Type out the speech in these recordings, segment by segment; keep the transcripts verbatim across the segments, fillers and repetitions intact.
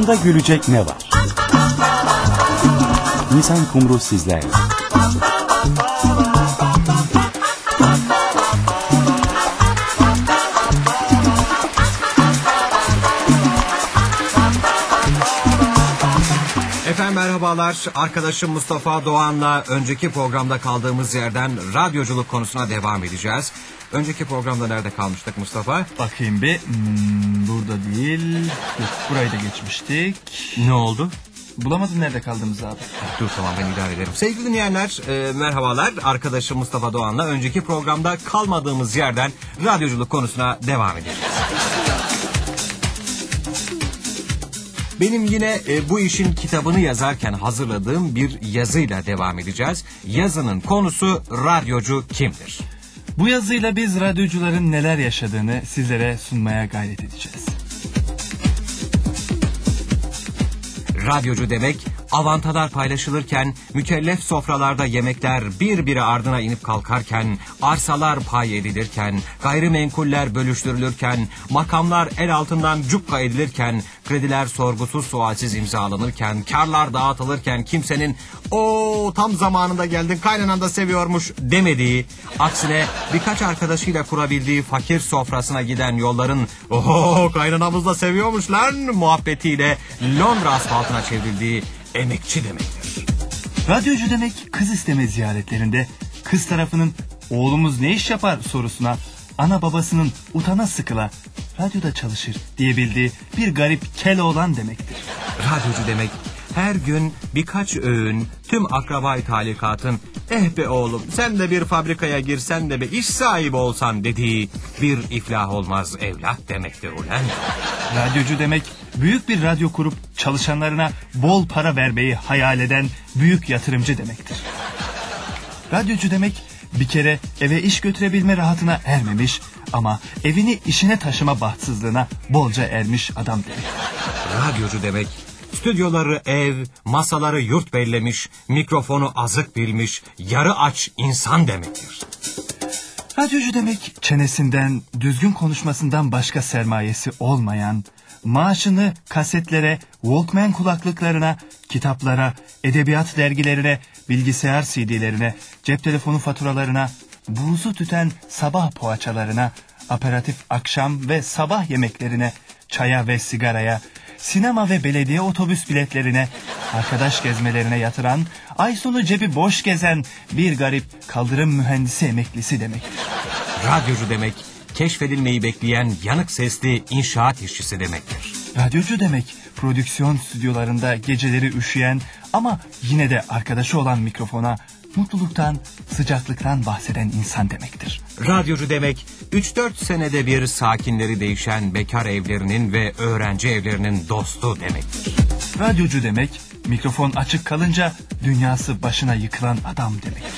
Radyoda gülecek ne var? Nisan Kumru sizlerle. Efendim merhabalar. Arkadaşım Mustafa Doğan'la önceki programda kaldığımız yerden radyoculuk konusuna devam edeceğiz. Önceki programda nerede kalmıştık Mustafa? Bakayım bir. Hmm, burada değil. Yok, burayı da geçmiştik. Ne oldu? Bulamadın nerede kaldığımızı abi. Dur tamam, ben idare ederim. Sevgili dinleyenler e, merhabalar. Arkadaşım Mustafa Doğan'la önceki programda kalmadığımız yerden radyoculuk konusuna devam edeceğiz. Benim yine e, bu işin kitabını yazarken hazırladığım bir yazıyla devam edeceğiz. Yazının konusu radyocu kimdir? Bu yazıyla biz radyocuların neler yaşadığını sizlere sunmaya gayret edeceğiz. Radyocu demek, avantalar paylaşılırken, mükellef sofralarda yemekler bir biri ardına inip kalkarken, arsalar pay edilirken, gayrimenkuller bölüştürülürken, makamlar el altından cukka edilirken, krediler sorgusuz sualsiz imzalanırken, karlar dağıtılırken kimsenin "o tam zamanında geldin, kaynanan da seviyormuş" demediği, aksine birkaç arkadaşıyla kurabildiği fakir sofrasına giden yolların "oho kaynanamız da seviyormuş lan" muhabbetiyle Londra asfaltına çevrildiği emekçi demektir. Radyocu demek, kız isteme ziyaretlerinde kız tarafının "oğlumuz ne iş yapar" sorusuna ana babasının utana sıkıla "radyoda çalışır" diyebildiği bir garip Keloğlan demektir. Radyocu demek, her gün birkaç öğün tüm akraba-i talikatın "eh be oğlum sen de bir fabrikaya girsen de be iş sahibi olsan" dediği bir iflah olmaz evlat demektir ulan. Radyocu demek, büyük bir radyo kurup çalışanlarına bol para vermeyi hayal eden büyük yatırımcı demektir. Radyocu demek, bir kere eve iş götürebilme rahatına ermemiş ama evini işine taşıma bahtsızlığına bolca ermiş adam demek. Radyocu demek, stüdyoları ev, masaları yurt bellemiş, mikrofonu azık bilmiş, yarı aç insan demektir. Radyocu demek, çenesinden, düzgün konuşmasından başka sermayesi olmayan, maaşını kasetlere, Walkman kulaklıklarına, kitaplara, edebiyat dergilerine, bilgisayar C D'lerine, cep telefonu faturalarına, buzu tüten sabah poğaçalarına, aperatif akşam ve sabah yemeklerine, çaya ve sigaraya, sinema ve belediye otobüs biletlerine, arkadaş gezmelerine yatıran, ay sonu cebi boş gezen bir garip kaldırım mühendisi emeklisi demektir. Radyocu demek, keşfedilmeyi bekleyen yanık sesli inşaat işçisi demektir. Radyocu demek, prodüksiyon stüdyolarında geceleri üşüyen ama yine de arkadaşı olan mikrofona mutluluktan, sıcaklıktan bahseden insan demektir. Radyocu demek, üç dört senede bir sakinleri değişen bekar evlerinin ve öğrenci evlerinin dostu demektir. Radyocu demek, mikrofon açık kalınca dünyası başına yıkılan adam demektir.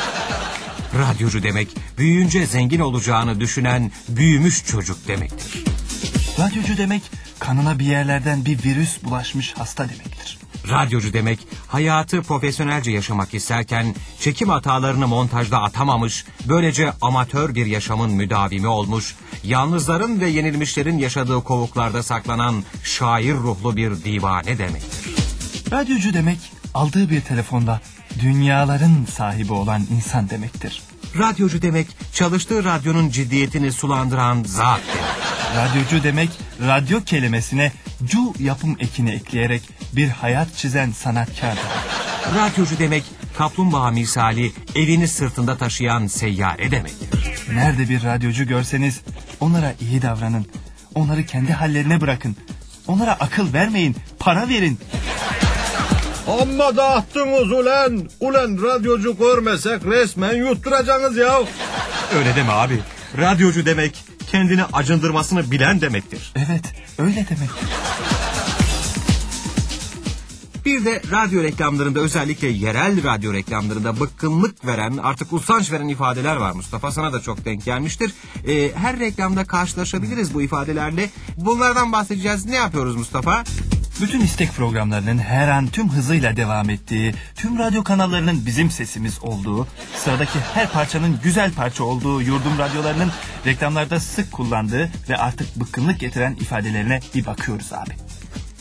Radyocu demek, büyüyünce zengin olacağını düşünen büyümüş çocuk demektir. Radyocu demek, kanına bir yerlerden bir virüs bulaşmış hasta demektir. Radyocu demek, hayatı profesyonelce yaşamak isterken çekim hatalarını montajda atamamış, böylece amatör bir yaşamın müdavimi olmuş, yalnızların ve yenilmişlerin yaşadığı kovuklarda saklanan şair ruhlu bir divane demektir. Radyocu demek, aldığı bir telefonla dünyaların sahibi olan insan demektir. Radyocu demek, çalıştığı radyonun ciddiyetini sulandıran zat demek. Radyocu demek, radyo kelimesine cu yapım ekini ekleyerek bir hayat çizen sanatkar demek. Radyocu demek, kaplumbağa misali evini sırtında taşıyan seyyare demektir. Nerede bir radyocu görseniz onlara iyi davranın. Onları kendi hallerine bırakın. Onlara akıl vermeyin, para verin. Amma dağıttınız ulan. Ulan radyocu görmesek resmen yutturacaksınız ya. Öyle deme abi. Radyocu demek, kendini acındırmasını bilen demektir. Evet, öyle demek. Bir de radyo reklamlarında, özellikle yerel radyo reklamlarında bıkkınlık veren, artık usanç veren ifadeler var Mustafa. Sana da çok denk gelmiştir. Ee, her reklamda karşılaşabiliriz bu ifadelerle. Bunlardan bahsedeceğiz. Ne yapıyoruz Mustafa? Bütün istek programlarının her an tüm hızıyla devam ettiği, tüm radyo kanallarının bizim sesimiz olduğu, sıradaki her parçanın güzel parça olduğu yurdum radyolarının reklamlarda sık kullandığı ve artık bıkkınlık getiren ifadelerine bir bakıyoruz abi.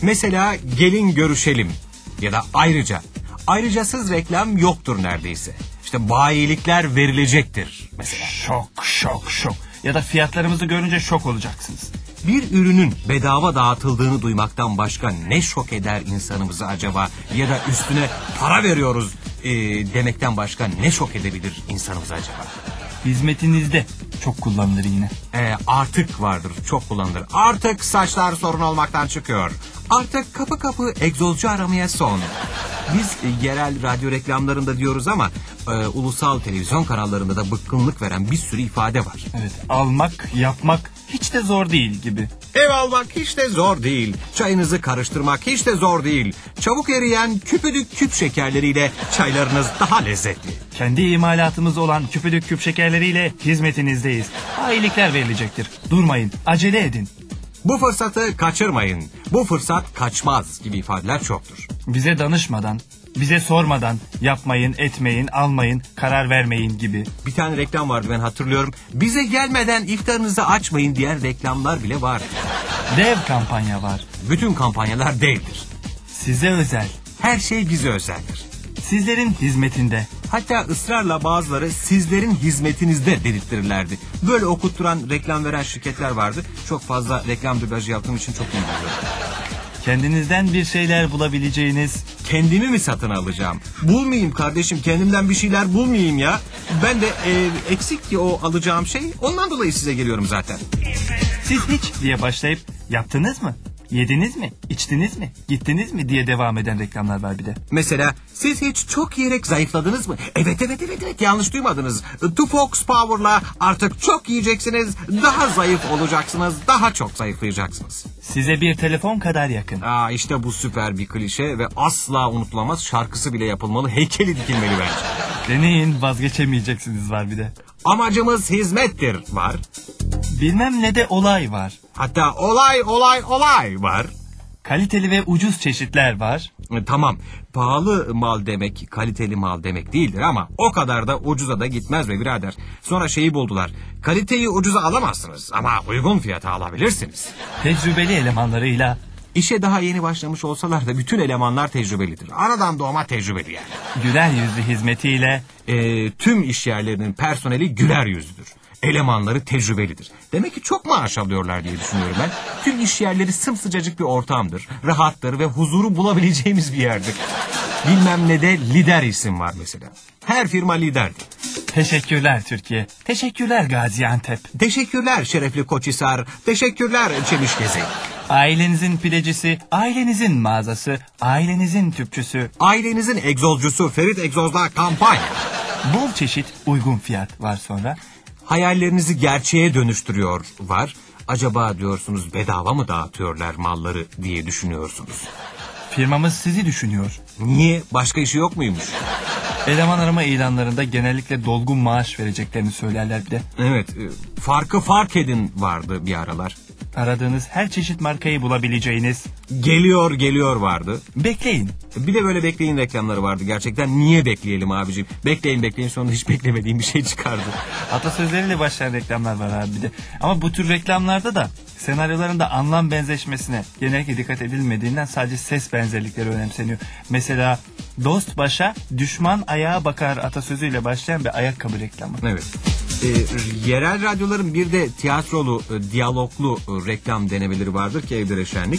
Mesela gelin görüşelim ya da ayrıca. Ayrıcasız reklam yoktur neredeyse. İşte bayilikler verilecektir mesela. Şok, şok, şok. Ya da fiyatlarımızı görünce şok olacaksınız. Bir ürünün bedava dağıtıldığını duymaktan başka ne şok eder insanımızı acaba? Ya da üstüne para veriyoruz e, demekten başka ne şok edebilir insanımızı acaba? Hizmetinizde çok kullanılır yine. E, artık vardır, çok kullanılır. Artık saçlar sorun olmaktan çıkıyor. Artık kapı kapı egzozcu aramaya son. Biz e, yerel radyo reklamlarında diyoruz ama e, ulusal televizyon kanallarında da bıkkınlık veren bir sürü ifade var. Evet, almak, yapmak hiç de zor değil gibi. Ev almak hiç de zor değil. Çayınızı karıştırmak hiç de zor değil. Çabuk eriyen küpüdük küp şekerleriyle çaylarınız daha lezzetli. Kendi imalatımız olan küpüdük küp şekerleriyle hizmetinizdeyiz. Bayilikler verilecektir. Durmayın, acele edin. Bu fırsatı kaçırmayın. Bu fırsat kaçmaz gibi ifadeler çoktur. Bize danışmadan, bize sormadan yapmayın, etmeyin, almayın, karar vermeyin gibi. Bir tane reklam vardı, ben hatırlıyorum. Bize gelmeden iftarınızı açmayın diyen reklamlar bile var. Dev kampanya var. Bütün kampanyalar değildir. Size özel. Her şey bize özeldir. Sizlerin hizmetinde. Hatta ısrarla bazıları sizlerin hizmetinizde dedirttirirlerdi. Böyle okutturan, reklam veren şirketler vardı. Çok fazla reklam dublajı yaptığım için çok iyi biliyorum. Kendinizden bir şeyler bulabileceğiniz. Kendimi mi satın alacağım? Bulmayayım kardeşim, kendimden bir şeyler bulmayayım ya. Ben de e, eksik ki o alacağım şey, ondan dolayı size geliyorum zaten. Siz hiç diye başlayıp yaptınız mı? Yediniz mi? İçtiniz mi? Gittiniz mi diye devam eden reklamlar var bir de. Mesela siz hiç çok yiyerek zayıfladınız mı? Evet evet evet evet yanlış duymadınız. Tufox Power'la artık çok yiyeceksiniz, daha zayıf olacaksınız, daha çok zayıflayacaksınız. Size bir telefon kadar yakın. Aa, işte bu süper bir klişe ve asla unutulamaz, şarkısı bile yapılmalı, heykeli dikilmeli bence. Deneyin, vazgeçemeyeceksiniz var bir de. Amacımız hizmettir var. Bilmem ne de olay var. Hatta olay olay olay var. Kaliteli ve ucuz çeşitler var. E, tamam, pahalı mal demek kaliteli mal demek değildir ama o kadar da ucuza da gitmez be birader. Sonra şeyi buldular. Kaliteyi ucuza alamazsınız ama uygun fiyata alabilirsiniz. Tecrübeli elemanlarıyla. İşe daha yeni başlamış olsalar da bütün elemanlar tecrübelidir. Anadan doğma tecrübeli yani. Güler yüzlü hizmetiyle. E, tüm iş yerlerinin personeli güler yüzlüdür. Elemanları tecrübelidir. Demek ki çok maaş alıyorlar diye düşünüyorum ben. Tüm iş yerleri sımsıcacık bir ortamdır. Rahattır ve huzuru bulabileceğimiz bir yerdir. Bilmem ne de lider isim var mesela. Her firma liderdir. Teşekkürler Türkiye. Teşekkürler Gaziantep. Teşekkürler şerefli Koçhisar. Teşekkürler Çemişgezi. Ailenizin pidecisi, ailenizin mağazası, ailenizin tüpçüsü. Ailenizin egzozcusu Ferit Egzoz'da kampanya. Bol çeşit, uygun fiyat var sonra. Hayallerinizi gerçeğe dönüştürüyor var. Acaba diyorsunuz bedava mı dağıtıyorlar malları diye düşünüyorsunuz. Firmamız sizi düşünüyor. Niye? Başka işi yok muymuş? Eleman arama ilanlarında genellikle dolgun maaş vereceklerini söylerler bir de. Evet, e, farkı fark edin vardı bir aralar. Aradığınız her çeşit markayı bulabileceğiniz. Geliyor geliyor vardı. Bekleyin. Bir de böyle bekleyin reklamları vardı gerçekten. Niye bekleyelim abicim? Bekleyin bekleyin, sonunda hiç beklemediğim bir şey çıkardı. Atasözleriyle başlayan reklamlar var abi bir de. Ama bu tür reklamlarda da senaryolarında anlam benzeşmesine genellikle dikkat edilmediğinden sadece ses benzerlikleri önemseniyor. Mesela dost başa düşman ayağa bakar atasözüyle başlayan bir ayakkabı reklamı. Evet. E, yerel radyoların bir de tiyatrolu, e, diyaloglu e, reklam denemeleri vardır ki Evdere Şenlik.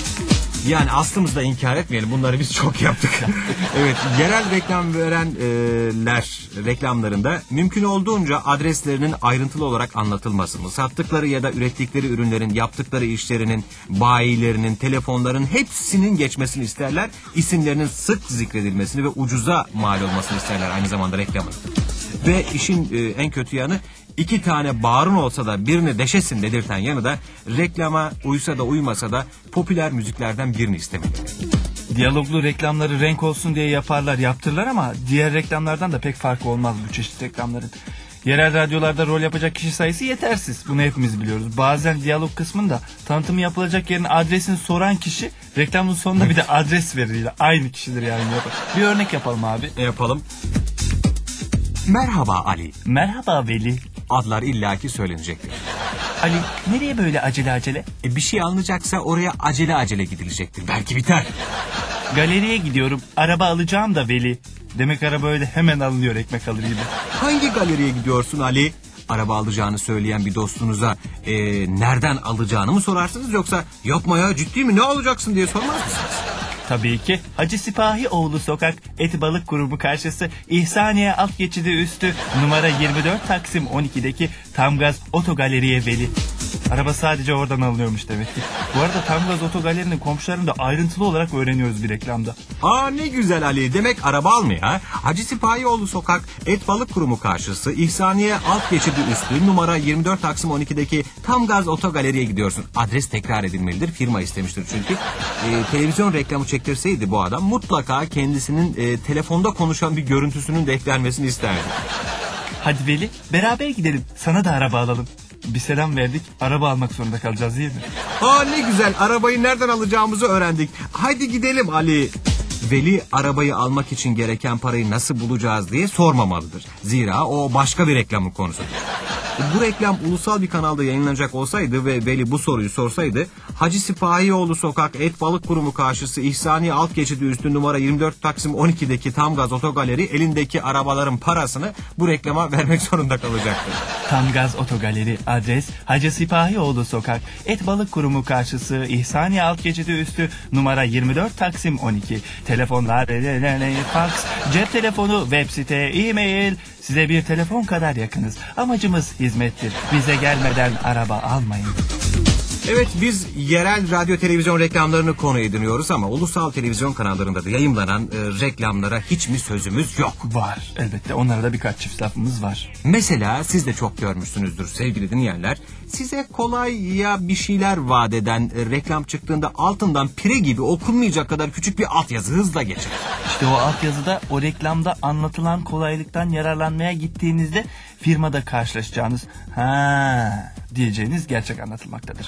Yani aslımızda inkar etmeyelim, bunları biz çok yaptık. Evet, yerel reklam verenler reklamlarında mümkün olduğunca adreslerinin ayrıntılı olarak anlatılmasını, sattıkları ya da ürettikleri ürünlerin, yaptıkları işlerinin, bayilerinin, telefonların hepsinin geçmesini isterler. İsimlerinin sık zikredilmesini ve ucuza mal olmasını isterler aynı zamanda reklamın. Ve işin e, en kötü yanı, iki tane bağrın olsa da birini deşesin dedirten yanı da reklama uysa da uymasa da popüler müziklerden birini istemeli. Diyaloglu reklamları renk olsun diye yaparlar, yaptırırlar ama diğer reklamlardan da pek farkı olmaz bu çeşit reklamların. Yerel radyolarda rol yapacak kişi sayısı yetersiz. Bunu hepimiz biliyoruz. Bazen diyalog kısmında tanıtımı yapılacak yerin adresini soran kişi reklamın sonunda bir de adres verir. Aynı kişidir yani. Bir örnek yapalım abi. E yapalım. Merhaba Ali. Merhaba Veli. Adlar illaki söylenecektir. Ali, nereye böyle acele acele? E, bir şey alınacaksa oraya acele acele gidilecektir. Belki biter. Galeriye gidiyorum. Araba alacağım da Veli. Demek araba öyle hemen alınıyor ekmek alır gibi. Hangi galeriye gidiyorsun Ali? Araba alacağını söyleyen bir dostunuza e, nereden alacağını mı sorarsınız, yoksa yapma ya ciddi mi ne alacaksın diye sormaz mısınız? Tabii ki. Hacı Sipahioğlu Sokak, Et Balık Kurumu karşısı, İhsaniye alt geçidi üstü, numara yirmi dört Taksim on ikideki Tamgaz Otogaleriye Veli. Araba sadece oradan alınıyormuş demek ki. Bu arada Tamgaz Otogaleri'nin komşularını da ayrıntılı olarak öğreniyoruz bir reklamda. Aa ne güzel Ali, demek araba almıyor ha. Hacı Sipahioğlu Sokak, Et Balık Kurumu karşısı, İhsaniye alt geçidi üstü, numara yirmi dört Taksim on ikideki Tamgaz Otogaleri'ye gidiyorsun. Adres tekrar edilmelidir, firma istemiştir çünkü. Ee, televizyon reklamı çektirseydi bu adam mutlaka kendisinin e, telefonda konuşan bir görüntüsünün de eklenmesini isterdi. Hadi Veli, beraber gidelim. Sana da araba alalım. Bir selam verdik, araba almak zorunda kalacağız değil mi? Aa ne güzel, arabayı nereden alacağımızı öğrendik. Haydi gidelim Ali. Veli arabayı almak için gereken parayı nasıl bulacağız diye sormamalıdır. Zira o başka bir reklamın konusudur. Bu reklam ulusal bir kanalda yayınlanacak olsaydı ve Veli bu soruyu sorsaydı, Hacı Sipahioğlu Sokak, Et Balık Kurumu karşısı, İhsaniye alt geçidi üstü, numara yirmi dört Taksim on ikideki Tamgaz Otogaleri elindeki arabaların parasını bu reklama vermek zorunda kalacaktı. Tamgaz Otogaleri, adres Hacı Sipahioğlu Sokak, Et Balık Kurumu karşısı, İhsaniye alt geçidi üstü, numara yirmi dört Taksim on iki. Telefonlar, fax, cep telefonu, web site, e-mail. Size bir telefon kadar yakınız. Amacımız hizmettir. Bize gelmeden araba almayın. Evet, biz yerel radyo televizyon reklamlarını konu ediniyoruz ama ulusal televizyon kanallarında da yayımlanan e, reklamlara hiç mi sözümüz yok? Var elbette, onlara da birkaç çift lafımız var. Mesela siz de çok görmüşsünüzdür sevgili dinleyenler. Size kolay ya bir şeyler vaat eden e, reklam çıktığında altından pire gibi okunmayacak kadar küçük bir altyazı hızla geçer. İşte o altyazıda o reklamda anlatılan kolaylıktan yararlanmaya gittiğinizde firmada karşılaşacağınız ha diyeceğiniz gerçek anlatılmaktadır.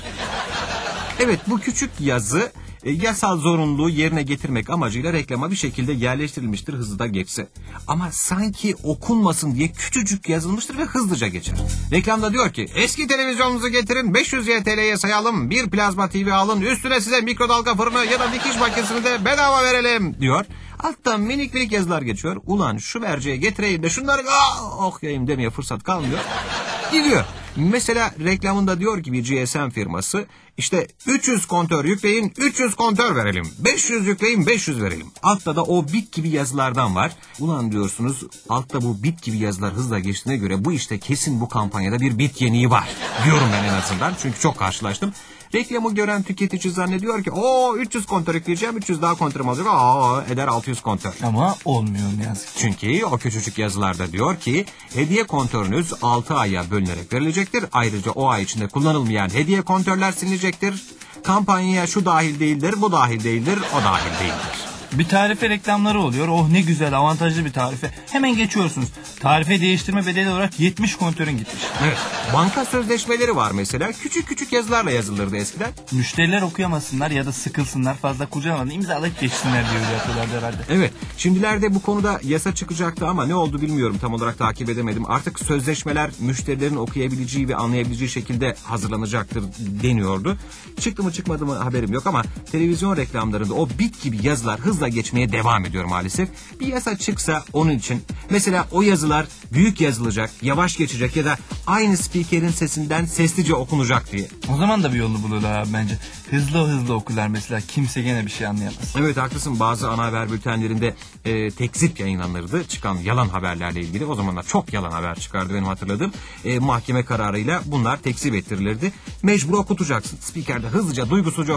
Evet, bu küçük yazı e, yasal zorunluluğu yerine getirmek amacıyla reklama bir şekilde yerleştirilmiştir hızlı da geçse. Ama sanki okunmasın diye küçücük yazılmıştır ve hızlıca geçer. Reklamda diyor ki eski televizyonunuzu getirin, beş yüz Y T L'ye sayalım, bir plazma T V alın, üstüne size mikrodalga fırını ya da dikiş makinesini de bedava verelim diyor. Alttan minik minik yazılar geçiyor. Ulan şu merceğe getireyim de şunları ah, okuyayım demeye fırsat kalmıyor. Gidiyor. Mesela reklamında diyor ki bir G S M firması işte üç yüz kontör yükleyin, üç yüz kontör verelim. beş yüz yükleyin, beş yüz verelim. Altta da o bit gibi yazılardan var. Ulan diyorsunuz, altta bu bit gibi yazılar hızla geçtiğine göre bu işte kesin bu kampanyada bir bit yeniği var. Diyorum ben en azından, çünkü çok karşılaştım. Reklamı gören tüketici zannediyor ki o üç yüz kontör yükleyeceğim, üç yüz daha kontörüm olacak, aa eder altı yüz kontör. Ama olmuyor ne yazık ki. Çünkü o küçücük yazılarda diyor ki hediye kontörünüz altı aya bölünerek verilecektir. Ayrıca o ay içinde kullanılmayan hediye kontörler silinecektir. Kampanyaya şu dahil değildir, bu dahil değildir, o dahil değildir. Bir tarife reklamları oluyor. Oh ne güzel, avantajlı bir tarife. Hemen geçiyorsunuz. Tarife değiştirme bedeli olarak yetmiş kontörün gitmiş. Evet. Banka sözleşmeleri var mesela. Küçük küçük yazılarla yazılırdı eskiden. Müşteriler okuyamasınlar ya da sıkılsınlar, fazla kurcalamadan imzalayıp geçsinler diye öyle yapıyorlardı herhalde. Evet. Şimdilerde bu konuda yasa çıkacaktı ama ne oldu bilmiyorum. Tam olarak takip edemedim. Artık sözleşmeler müşterilerin okuyabileceği ve anlayabileceği şekilde hazırlanacaktır deniyordu. Çıktı mı çıkmadı mı haberim yok ama televizyon reklamlarında o bit gibi yazılar hızla geçmeye devam ediyor maalesef. Bir yasa çıksa onun için mesela o yazılar büyük yazılacak, yavaş geçecek ya da aynı spikerin sesinden seslice okunacak diye. O zaman da bir yolunu bulurlar abi bence. Hızlı hızlı okurlar mesela, kimse gene bir şey anlayamaz. Evet haklısın, bazı ana haber bültenlerinde e, tekzip yayınlanırdı çıkan yalan haberlerle ilgili. O zamanlar çok yalan haber çıkardı benim hatırladığım. E, mahkeme kararıyla bunlar tekzip ettirilirdi. Mecbur okutacaksın. Spiker de hızlıca duygusuzca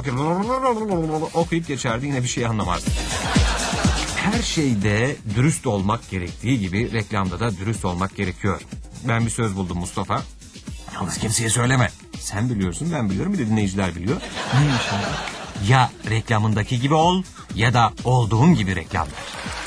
okuyup, okuyup geçerdi, yine bir şey anlamazdı. Her şeyde dürüst olmak gerektiği gibi reklamda da dürüst olmak gerekiyor. Ben bir söz buldum Mustafa. Yalnız kimseye söyleme. Sen biliyorsun, ben biliyorum, bir de dinleyiciler biliyor. Neymiş abi? Ya reklamındaki gibi ol ya da olduğun gibi reklam ver.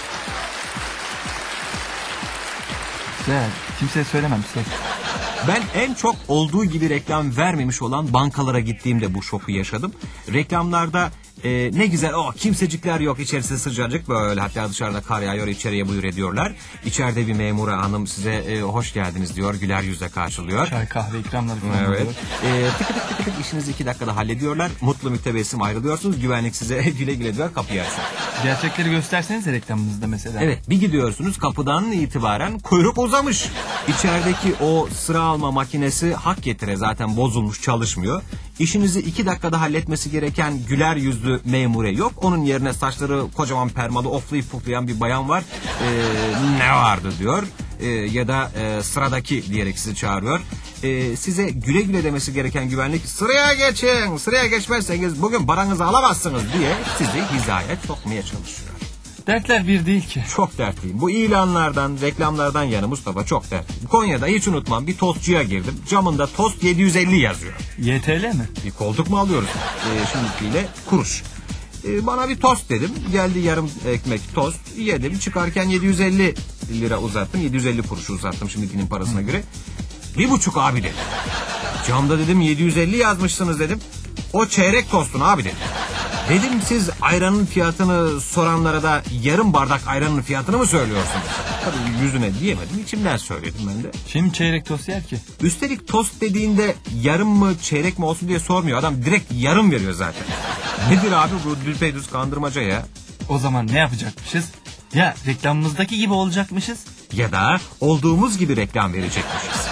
Güzel. Kimseye söylemem söz. Ben en çok olduğu gibi reklam vermemiş olan bankalara gittiğimde bu şoku yaşadım. Reklamlarda Ee, ne güzel, oh kimsecikler yok, içerisi sıcacık böyle, hatta dışarıda kar yağıyor, içeriye buyur ediyorlar. İçeride bir memura hanım size e, hoş geldiniz diyor, güler yüzle karşılıyor. Çay kahve ikramları falan Evet. oluyor. Ee, tıkı tık tıkı tık işinizi iki dakikada hallediyorlar. Mutlu mütebessim ayrılıyorsunuz. Güvenlik size güle güle diyor, kapıyı açıyor. Gerçekleri göstersenize reklamınızda mesela. Evet, bir gidiyorsunuz, kapıdan itibaren kuyruk uzamış. İçerideki o sıra alma makinesi hak getire zaten bozulmuş, çalışmıyor. İşinizi iki dakikada halletmesi gereken güler yüzlü memure yok. Onun yerine saçları kocaman permalı oflayıp puflayan bir bayan var. Ee, ne vardı diyor. Ee, ya da e, sıradaki diyerek sizi çağırıyor. Ee, size güle güle demesi gereken güvenlik, sıraya geçin, sıraya geçmezseniz bugün paranızı alamazsınız diye sizi hizaya sokmaya çalışıyor. Dertler bir değil ki. Çok dertliyim. Bu ilanlardan, reklamlardan yana Mustafa çok dertliyim. Konya'da hiç unutmam, bir tostçuya girdim. Camında tost yedi yüz elli yazıyor. Y T L mi? Bir koltuk mu alıyoruz? Ee, şimdikiyle kuruş. Ee, bana bir tost dedim. Geldi yarım ekmek tost. Yedim. Çıkarken yedi yüz elli lira uzattım. yedi yüz elli kuruşu uzattım şimdikinin parasına göre. Bir buçuk abi dedi. Camda dedim yedi yüz elli yazmışsınız dedim. O çeyrek tostun abi dedi. Dedim siz ayranın fiyatını soranlara da yarım bardak ayranın fiyatını mı söylüyorsunuz? Tabii yüzüne diyemedim, içimden söyledim ben de. Kim çeyrek tost yer ki? Üstelik tost dediğinde yarım mı çeyrek mi olsun diye sormuyor. Adam direkt yarım veriyor zaten. Nedir abi bu düpedüz kandırmaca ya? O zaman ne yapacakmışız? Ya reklamımızdaki gibi olacakmışız. Ya da olduğumuz gibi reklam verecekmişiz.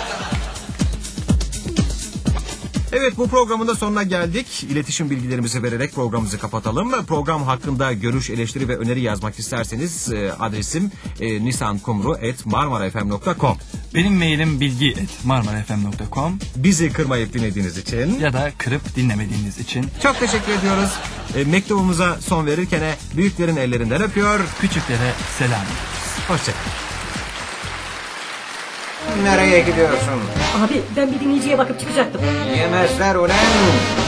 Evet, bu programın da sonuna geldik. İletişim bilgilerimizi vererek programımızı kapatalım. Program hakkında görüş, eleştiri ve öneri yazmak isterseniz e, adresim e, nisankumru at marmarafm nokta com. Benim mailim bilgi at marmarafm nokta com. Bizi kırmayıp dinlediğiniz için Ya da kırıp dinlemediğiniz için çok teşekkür ediyoruz. E, mektubumuza son verirken büyüklerin ellerinden öpüyor. küçüklere selam. Hoşçakalın. Nereye gidiyorsun? Abi ben bir dinleyiciye bakıp çıkacaktım. Yemezler ulan.